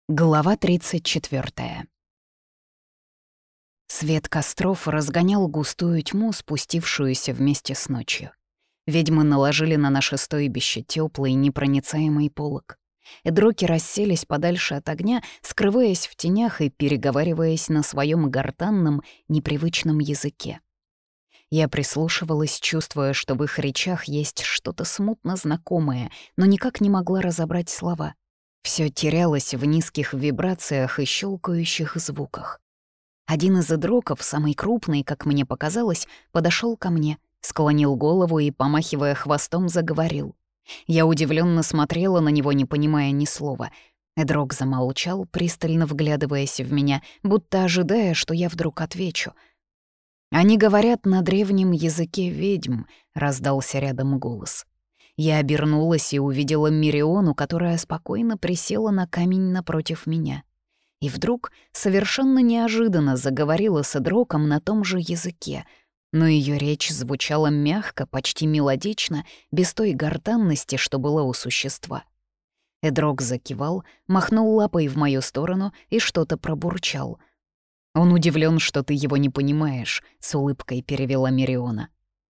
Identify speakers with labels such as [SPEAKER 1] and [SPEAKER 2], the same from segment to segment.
[SPEAKER 1] Глава 34. Свет костров разгонял густую тьму, спустившуюся вместе с ночью. Ведьмы наложили на наше стойбище тёплый непроницаемый полог. Эдроки расселись подальше от огня, скрываясь в тенях и переговариваясь на своем гортанном, непривычном языке. Я прислушивалась, чувствуя, что в их речах есть что-то смутно знакомое, но никак не могла разобрать слова. Всё терялось в низких вибрациях и щелкающих звуках. Один из эдроков, самый крупный, как мне показалось, подошёл ко мне, склонил голову и, помахивая хвостом, заговорил. Я удивлённо смотрела на него, не понимая ни слова. Эдрок замолчал, пристально вглядываясь в меня, будто ожидая, что я вдруг отвечу. «Они говорят на древнем языке ведьм», — раздался рядом голос. Я обернулась и увидела Мириону, которая спокойно присела на камень напротив меня. И вдруг совершенно неожиданно заговорила с Эдроком на том же языке, но ее речь звучала мягко, почти мелодично, без той гортанности, что была у существа. Эдрок закивал, махнул лапой в мою сторону и что-то пробурчал. «Он удивлен, что ты его не понимаешь», — с улыбкой перевела Мириона.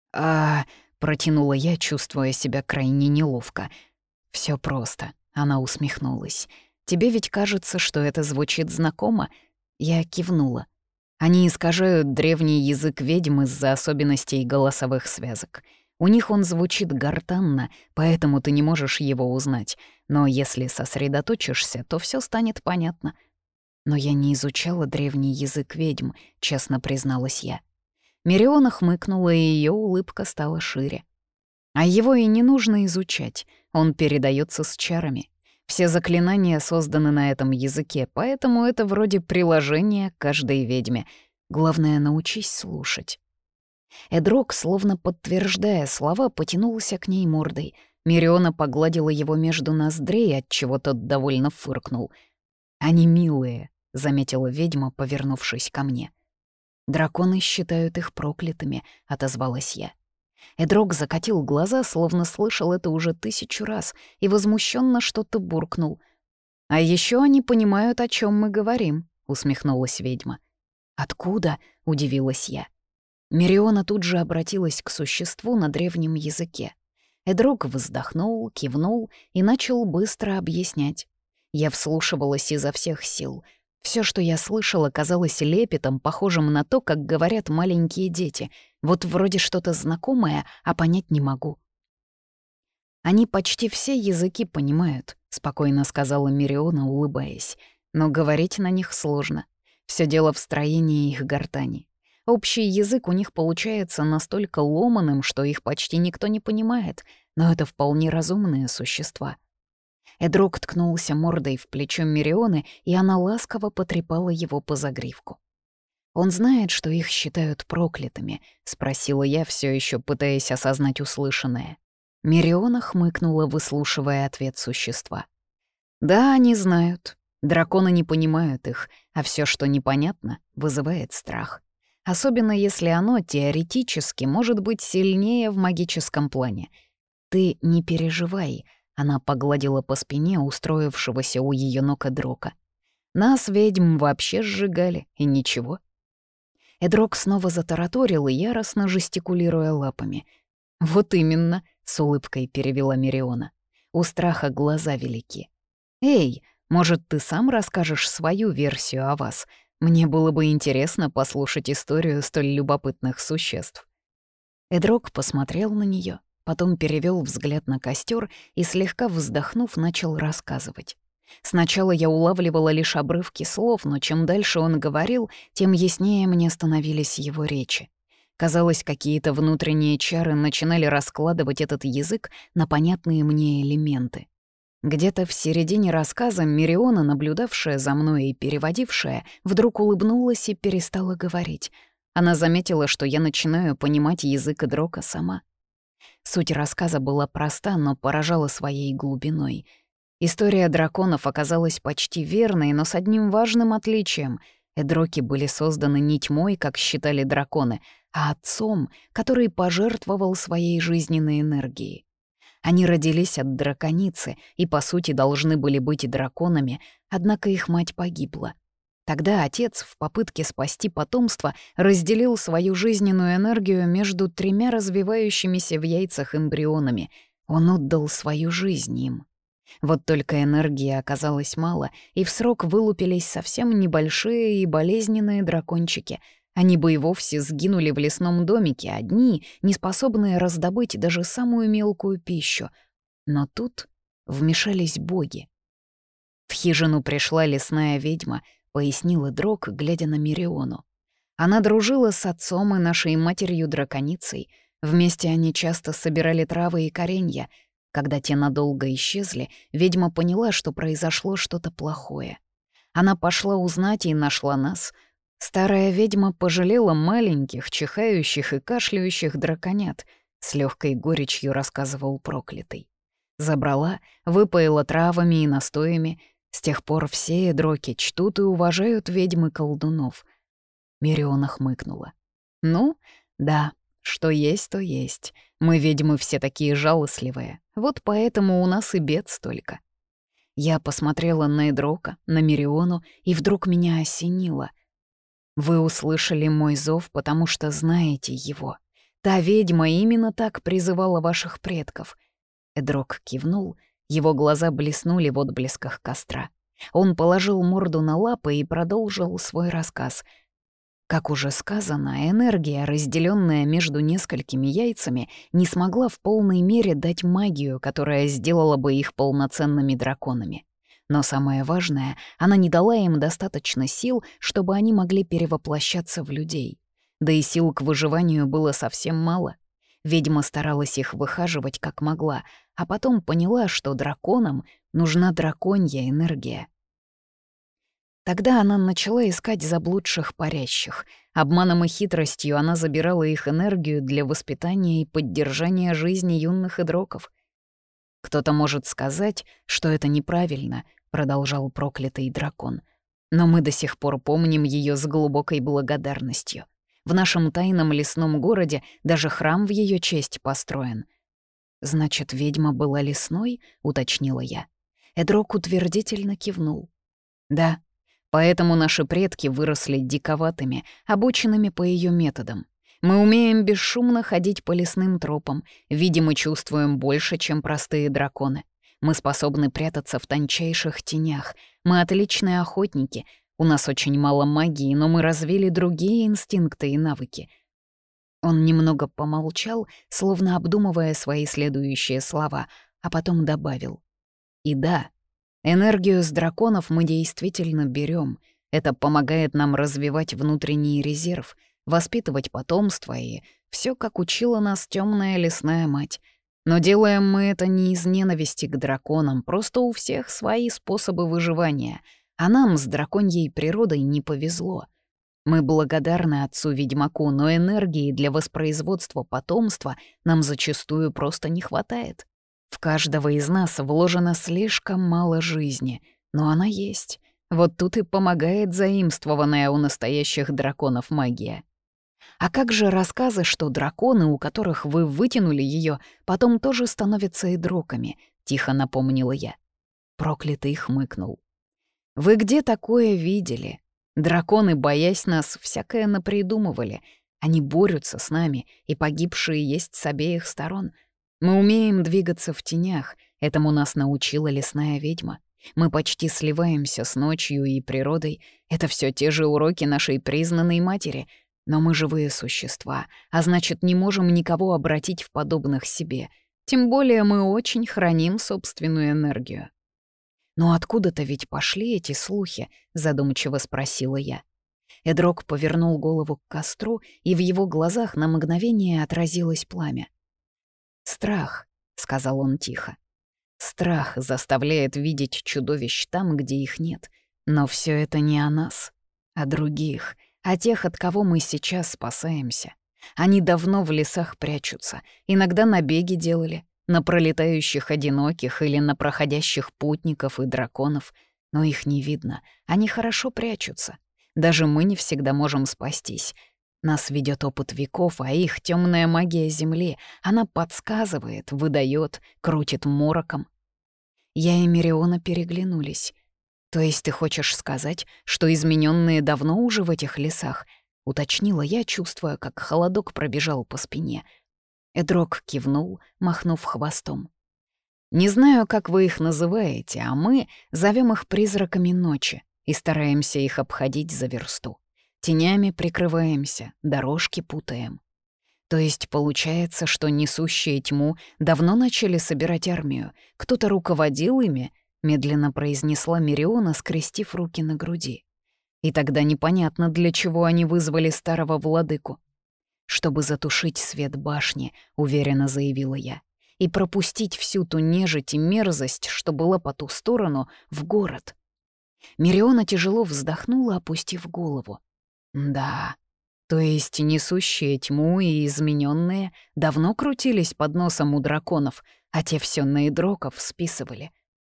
[SPEAKER 1] Протянула я, чувствуя себя крайне неловко. Все просто», — она усмехнулась. «Тебе ведь кажется, что это звучит знакомо?» Я кивнула. Они искажают древний язык ведьм из-за особенностей голосовых связок. У них он звучит гортанно, поэтому ты не можешь его узнать. Но если сосредоточишься, то все станет понятно. Но я не изучала древний язык ведьм, честно призналась я. Мириона хмыкнула, и ее улыбка стала шире. А его и не нужно изучать, он передается с чарами. Все заклинания созданы на этом языке, поэтому это вроде приложения каждой ведьме. Главное, научись слушать. Эдрок, словно подтверждая слова, потянулся к ней мордой. Мириона погладила его между ноздрей, отчего тот довольно фыркнул. «Они милые», — заметила ведьма, повернувшись ко мне. «Драконы считают их проклятыми», — отозвалась я. Эдрок закатил глаза, словно слышал это уже 1000 раз, и возмущенно что-то буркнул. «А еще они понимают, о чем мы говорим», — усмехнулась ведьма. «Откуда?» — удивилась я. Мириона тут же обратилась к существу на древнем языке. Эдрок вздохнул, кивнул и начал быстро объяснять. Я вслушивалась изо всех сил. Все, что я слышала, казалось лепетом, похожим на то, как говорят маленькие дети. Вот вроде что-то знакомое, а понять не могу. «Они почти все языки понимают», — спокойно сказала Мириона, улыбаясь. «Но говорить на них сложно. Все дело в строении их гортани. Общий язык у них получается настолько ломаным, что их почти никто не понимает, но это вполне разумные существа». Эдрок ткнулся мордой в плечо Мирионы, и она ласково потрепала его по загривку. «Он знает, что их считают проклятыми?» — спросила я, все еще пытаясь осознать услышанное. Мириона хмыкнула, выслушивая ответ существа. «Да, они знают. Драконы не понимают их, а все, что непонятно, вызывает страх. Особенно если оно теоретически может быть сильнее в магическом плане. Ты не переживай». Она погладила по спине устроившегося у ее ног Эдрока. «Нас, ведьм, вообще сжигали, и ничего». Эдрок снова затараторил, яростно жестикулируя лапами. «Вот именно», — с улыбкой перевела Мириона. «У страха глаза велики. Эй, может, ты сам расскажешь свою версию о вас? Мне было бы интересно послушать историю столь любопытных существ». Эдрок посмотрел на нее. Потом перевел взгляд на костер и, слегка вздохнув, начал рассказывать. Сначала я улавливала лишь обрывки слов, но чем дальше он говорил, тем яснее мне становились его речи. Казалось, какие-то внутренние чары начинали раскладывать этот язык на понятные мне элементы. Где-то в середине рассказа Мириона, наблюдавшая за мной и переводившая, вдруг улыбнулась и перестала говорить. Она заметила, что я начинаю понимать язык Эдрока сама. Суть рассказа была проста, но поражала своей глубиной. История драконов оказалась почти верной, но с одним важным отличием. Эдроки были созданы не тьмой, как считали драконы, а отцом, который пожертвовал своей жизненной энергией. Они родились от драконицы и, по сути, должны были быть драконами, однако их мать погибла. Тогда отец в попытке спасти потомство разделил свою жизненную энергию между 3 развивающимися в яйцах эмбрионами. Он отдал свою жизнь им. Вот только энергии оказалось мало, и в срок вылупились совсем небольшие и болезненные дракончики. Они бы и вовсе сгинули в лесном домике, одни, не способные раздобыть даже самую мелкую пищу. Но тут вмешались боги. В хижину пришла лесная ведьма, пояснила Дрог, глядя на Мериону. Она дружила с отцом и нашей матерью-драконицей. Вместе они часто собирали травы и коренья. Когда те надолго исчезли, ведьма поняла, что произошло что-то плохое. Она пошла узнать и нашла нас. Старая ведьма пожалела маленьких, чихающих и кашляющих драконят, с легкой горечью рассказывал проклятый. Забрала, выпоила травами и настоями. С тех пор все дроки чтут и уважают ведьмы-колдунов. Мериона хмыкнула. «Ну, да, что есть, то есть. Мы, ведьмы, все такие жалостливые. Вот поэтому у нас и бед столько». Я посмотрела на Эдрока, на Мериону, и вдруг меня осенило. «Вы услышали мой зов, потому что знаете его. Та ведьма именно так призывала ваших предков». Эдрок кивнул. Его глаза блеснули в отблесках костра. Он положил морду на лапы и продолжил свой рассказ. Как уже сказано, энергия, разделенная между несколькими яйцами, не смогла в полной мере дать магию, которая сделала бы их полноценными драконами. Но самое важное, она не дала им достаточно сил, чтобы они могли перевоплощаться в людей. Да и сил к выживанию было совсем мало. Ведьма старалась их выхаживать как могла, а потом поняла, что драконам нужна драконья энергия. Тогда она начала искать заблудших парящих. Обманом и хитростью она забирала их энергию для воспитания и поддержания жизни юных идроков. «Кто-то может сказать, что это неправильно», — продолжал проклятый дракон. «Но мы до сих пор помним ее с глубокой благодарностью. В нашем тайном лесном городе даже храм в ее честь построен». «Значит, ведьма была лесной?» — уточнила я. Эдрок утвердительно кивнул. «Да, поэтому наши предки выросли диковатыми, обученными по ее методам. Мы умеем бесшумно ходить по лесным тропам, видим и чувствуем больше, чем простые драконы. Мы способны прятаться в тончайших тенях, мы отличные охотники, у нас очень мало магии, но мы развили другие инстинкты и навыки». Он немного помолчал, словно обдумывая свои следующие слова, а потом добавил. «И да, энергию с драконов мы действительно берем. Это помогает нам развивать внутренний резерв, воспитывать потомство и все, как учила нас темная лесная мать. Но делаем мы это не из ненависти к драконам, просто у всех свои способы выживания, а нам с драконьей природой не повезло. Мы благодарны отцу-ведьмаку, но энергии для воспроизводства потомства нам зачастую просто не хватает. В каждого из нас вложено слишком мало жизни, но она есть. Вот тут и помогает заимствованная у настоящих драконов магия. А как же рассказы, что драконы, у которых вы вытянули ее, потом тоже становятся идроками? Тихо напомнила я. Проклятый хмыкнул. Вы где такое видели? Драконы, боясь нас, всякое напридумывали. Они борются с нами, и погибшие есть с обеих сторон. Мы умеем двигаться в тенях, этому нас научила лесная ведьма. Мы почти сливаемся с ночью и природой. Это все те же уроки нашей признанной матери. Но мы живые существа, а значит, не можем никого обратить в подобных себе. Тем более мы очень храним собственную энергию. «Но откуда-то ведь пошли эти слухи?» — задумчиво спросила я. Эдрок повернул голову к костру, и в его глазах на мгновение отразилось пламя. «Страх», — сказал он тихо. «Страх заставляет видеть чудовищ там, где их нет. Но все это не о нас, а других, о тех, от кого мы сейчас спасаемся. Они давно в лесах прячутся, иногда набеги делали, на пролетающих одиноких или на проходящих путников и драконов, но их не видно, они хорошо прячутся. Даже мы не всегда можем спастись. Нас ведет опыт веков, а их темная магия Земли. Она подсказывает, выдает, крутит мороком. Я и Мириона переглянулись. «То есть ты хочешь сказать, что измененные давно уже в этих лесах?» — уточнила я, чувствуя, как холодок пробежал по спине. Эдрок кивнул, махнув хвостом. «Не знаю, как вы их называете, а мы зовем их призраками ночи и стараемся их обходить за версту. Тенями прикрываемся, дорожки путаем. То есть получается, что несущие тьму давно начали собирать армию, кто-то руководил ими», — медленно произнесла Мириона, скрестив руки на груди. «И тогда непонятно, для чего они вызвали старого владыку». «Чтобы затушить свет башни», — уверенно заявила я, «и пропустить всю ту нежить и мерзость, что была по ту сторону, в город». Мириона тяжело вздохнула, опустив голову. «Да, то есть несущие тьму и измененные давно крутились под носом у драконов, а те все на идроков списывали.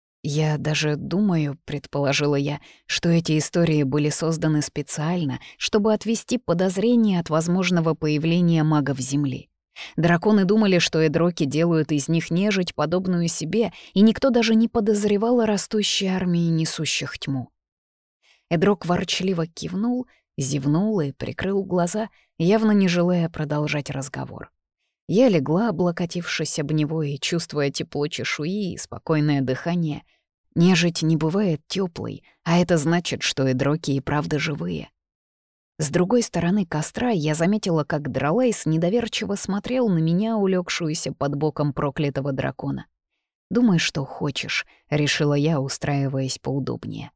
[SPEAKER 1] Я даже думаю, предположила я, что эти истории были созданы специально, чтобы отвести подозрения от возможного появления магов Земли. Драконы думали, что эдроки делают из них нежить, подобную себе, и никто даже не подозревал о растущей армии несущих тьму. Эдрок ворчливо кивнул, зевнул и прикрыл глаза, явно не желая продолжать разговор. Я легла, облокотившись об него и чувствуя тепло чешуи и спокойное дыхание. Нежить не бывает теплой, а это значит, что эдроки и правда живые. С другой стороны костра я заметила, как Дралайс недоверчиво смотрел на меня, улегшуюся под боком проклятого дракона. «Думай, что хочешь», — решила я, устраиваясь поудобнее.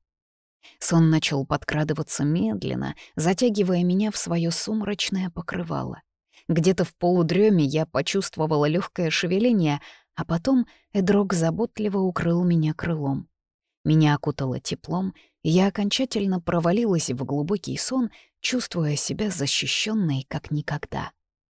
[SPEAKER 1] Сон начал подкрадываться медленно, затягивая меня в свое сумрачное покрывало. Где-то в полудреме я почувствовала легкое шевеление, а потом Эдрок заботливо укрыл меня крылом. Меня окутало теплом, и я окончательно провалилась в глубокий сон, чувствуя себя защищенной как никогда.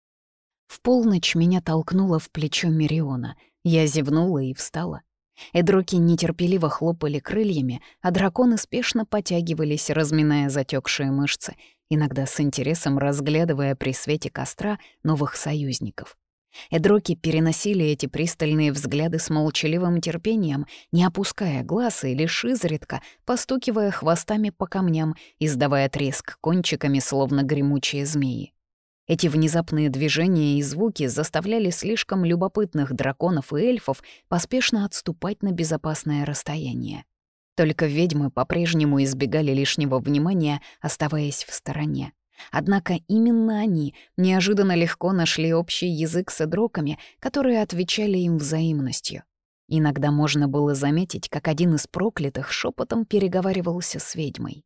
[SPEAKER 1] В полночь меня толкнуло в плечо Мириона. Я зевнула и встала. Эдроки нетерпеливо хлопали крыльями, а драконы спешно потягивались, разминая затекшие мышцы, иногда с интересом разглядывая при свете костра новых союзников. Эдроки переносили эти пристальные взгляды с молчаливым терпением, не опуская глаз и лишь изредка постукивая хвостами по камням, издавая треск кончиками, словно гремучие змеи. Эти внезапные движения и звуки заставляли слишком любопытных драконов и эльфов поспешно отступать на безопасное расстояние. Только ведьмы по-прежнему избегали лишнего внимания, оставаясь в стороне. Однако именно они неожиданно легко нашли общий язык с эдроками, которые отвечали им взаимностью. Иногда можно было заметить, как один из проклятых шепотом переговаривался с ведьмой.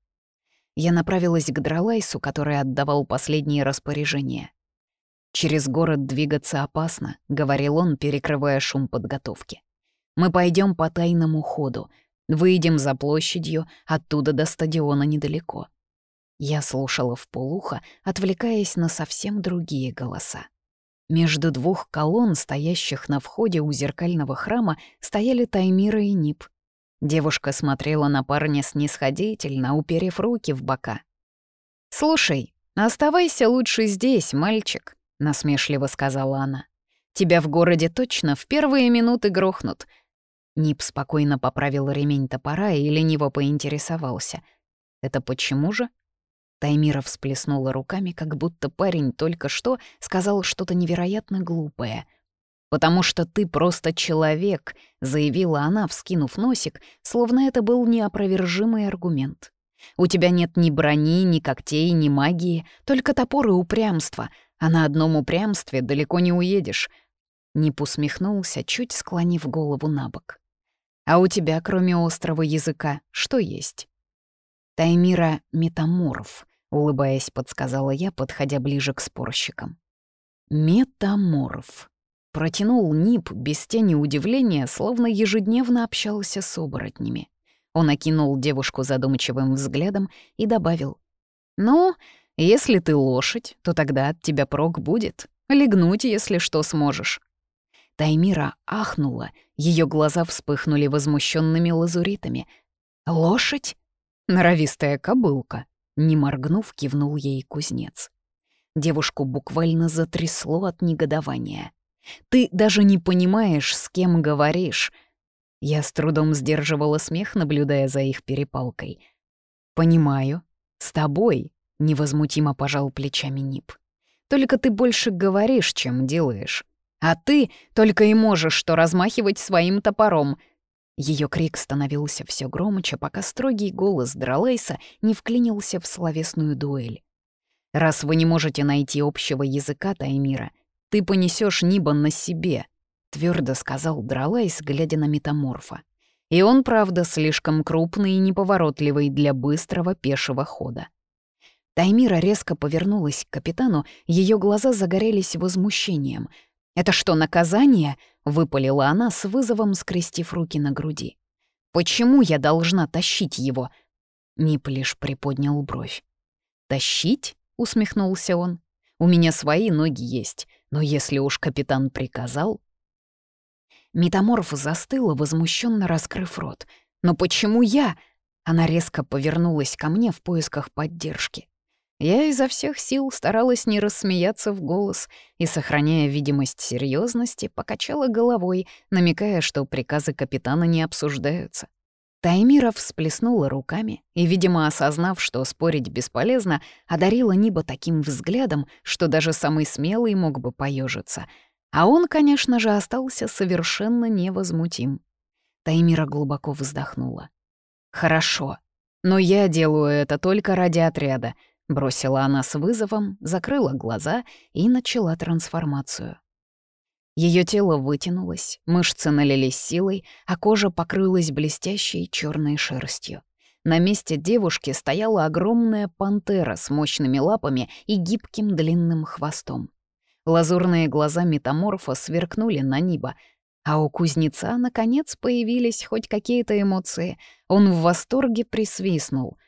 [SPEAKER 1] Я направилась к Дралайсу, который отдавал последние распоряжения. «Через город двигаться опасно», — говорил он, перекрывая шум подготовки. «Мы пойдем по тайному ходу, выйдем за площадью, оттуда до стадиона недалеко». Я слушала вполуха, отвлекаясь на совсем другие голоса. Между двух колонн, стоящих на входе у зеркального храма, стояли Таймира и Нип. Девушка смотрела на парня снисходительно, уперев руки в бока. «Слушай, оставайся лучше здесь, мальчик», — насмешливо сказала она. «Тебя в городе точно в первые минуты грохнут». Нип спокойно поправил ремень топора и лениво поинтересовался. «Это почему же?» Таймира всплеснула руками, как будто парень только что сказал что-то невероятно глупое. «Потому что ты просто человек», — заявила она, вскинув носик, словно это был неопровержимый аргумент. «У тебя нет ни брони, ни когтей, ни магии, только топор и упрямство, а на одном упрямстве далеко не уедешь». Нип усмехнулся, чуть склонив голову на бок. «А у тебя, кроме острого языка, что есть?» «Таймира — метаморф», — улыбаясь, подсказала я, подходя ближе к спорщикам. «Метаморф», — протянул Нип без тени удивления, словно ежедневно общался с оборотнями. Он окинул девушку задумчивым взглядом и добавил. «Ну, если ты лошадь, то тогда от тебя прок будет. Легнуть, если что, сможешь». Таймира ахнула, ее глаза вспыхнули возмущенными лазуритами. «Лошадь?» «Норовистая кобылка», — не моргнув, кивнул ей кузнец. Девушку буквально затрясло от негодования. «Ты даже не понимаешь, с кем говоришь!» Я с трудом сдерживала смех, наблюдая за их перепалкой. «Понимаю. С тобой», — невозмутимо пожал плечами Нип. «Только ты больше говоришь, чем делаешь. А ты только и можешь что размахивать своим топором». Ее крик становился все громче, пока строгий голос Дралейса не вклинился в словесную дуэль. «Раз вы не можете найти общего языка, Таймира, ты понесешь Ниба на себе», — твердо сказал Дралейс, глядя на метаморфа. «И он, правда, слишком крупный и неповоротливый для быстрого пешего хода». Таймира резко повернулась к капитану, ее глаза загорелись возмущением. «Это что, наказание?» — выпалила она с вызовом, скрестив руки на груди. «Почему я должна тащить его?» Нип лишь приподнял бровь. «Тащить?» — усмехнулся он. «У меня свои ноги есть, но если уж капитан приказал...» Метаморф застыла, возмущенно раскрыв рот. «Но почему я?» Она резко повернулась ко мне в поисках поддержки. Я изо всех сил старалась не рассмеяться в голос и, сохраняя видимость серьезности, покачала головой, намекая, что приказы капитана не обсуждаются. Таймира всплеснула руками и, видимо, осознав, что спорить бесполезно, одарила Ниба таким взглядом, что даже самый смелый мог бы поежиться. А он, конечно же, остался совершенно невозмутим. Таймира глубоко вздохнула. «Хорошо, но я делаю это только ради отряда», — бросила она с вызовом, закрыла глаза и начала трансформацию. Ее тело вытянулось, мышцы налились силой, а кожа покрылась блестящей черной шерстью. На месте девушки стояла огромная пантера с мощными лапами и гибким длинным хвостом. Лазурные глаза метаморфа сверкнули на Ниба, а у кузнеца, наконец, появились хоть какие-то эмоции. Он в восторге присвистнул.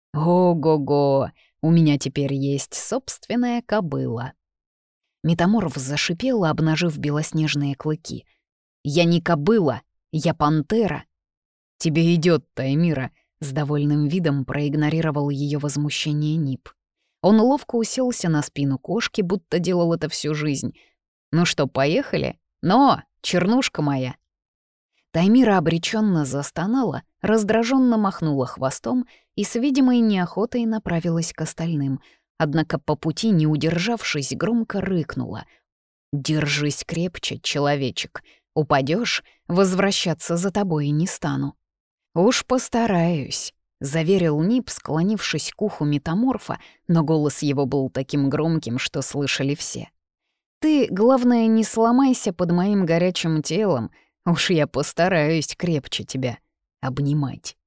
[SPEAKER 1] «Ого-го! У меня теперь есть собственная кобыла». Метаморф зашипела, обнажив белоснежные клыки. «Я не кобыла, я пантера». «Тебе идет, Таймира», — с довольным видом проигнорировал ее возмущение Нип. Он ловко уселся на спину кошки, будто делал это всю жизнь. «Ну что, поехали? Но, чернушка моя!» Таймира обреченно застонала, раздраженно махнула хвостом и с видимой неохотой направилась к остальным, однако по пути, не удержавшись, громко рыкнула. «Держись крепче, человечек. Упадешь, возвращаться за тобой не стану». «Уж постараюсь», — заверил Нип, склонившись к уху метаморфа, но голос его был таким громким, что слышали все. «Ты, главное, не сломайся под моим горячим телом. Уж я постараюсь крепче тебя обнимать».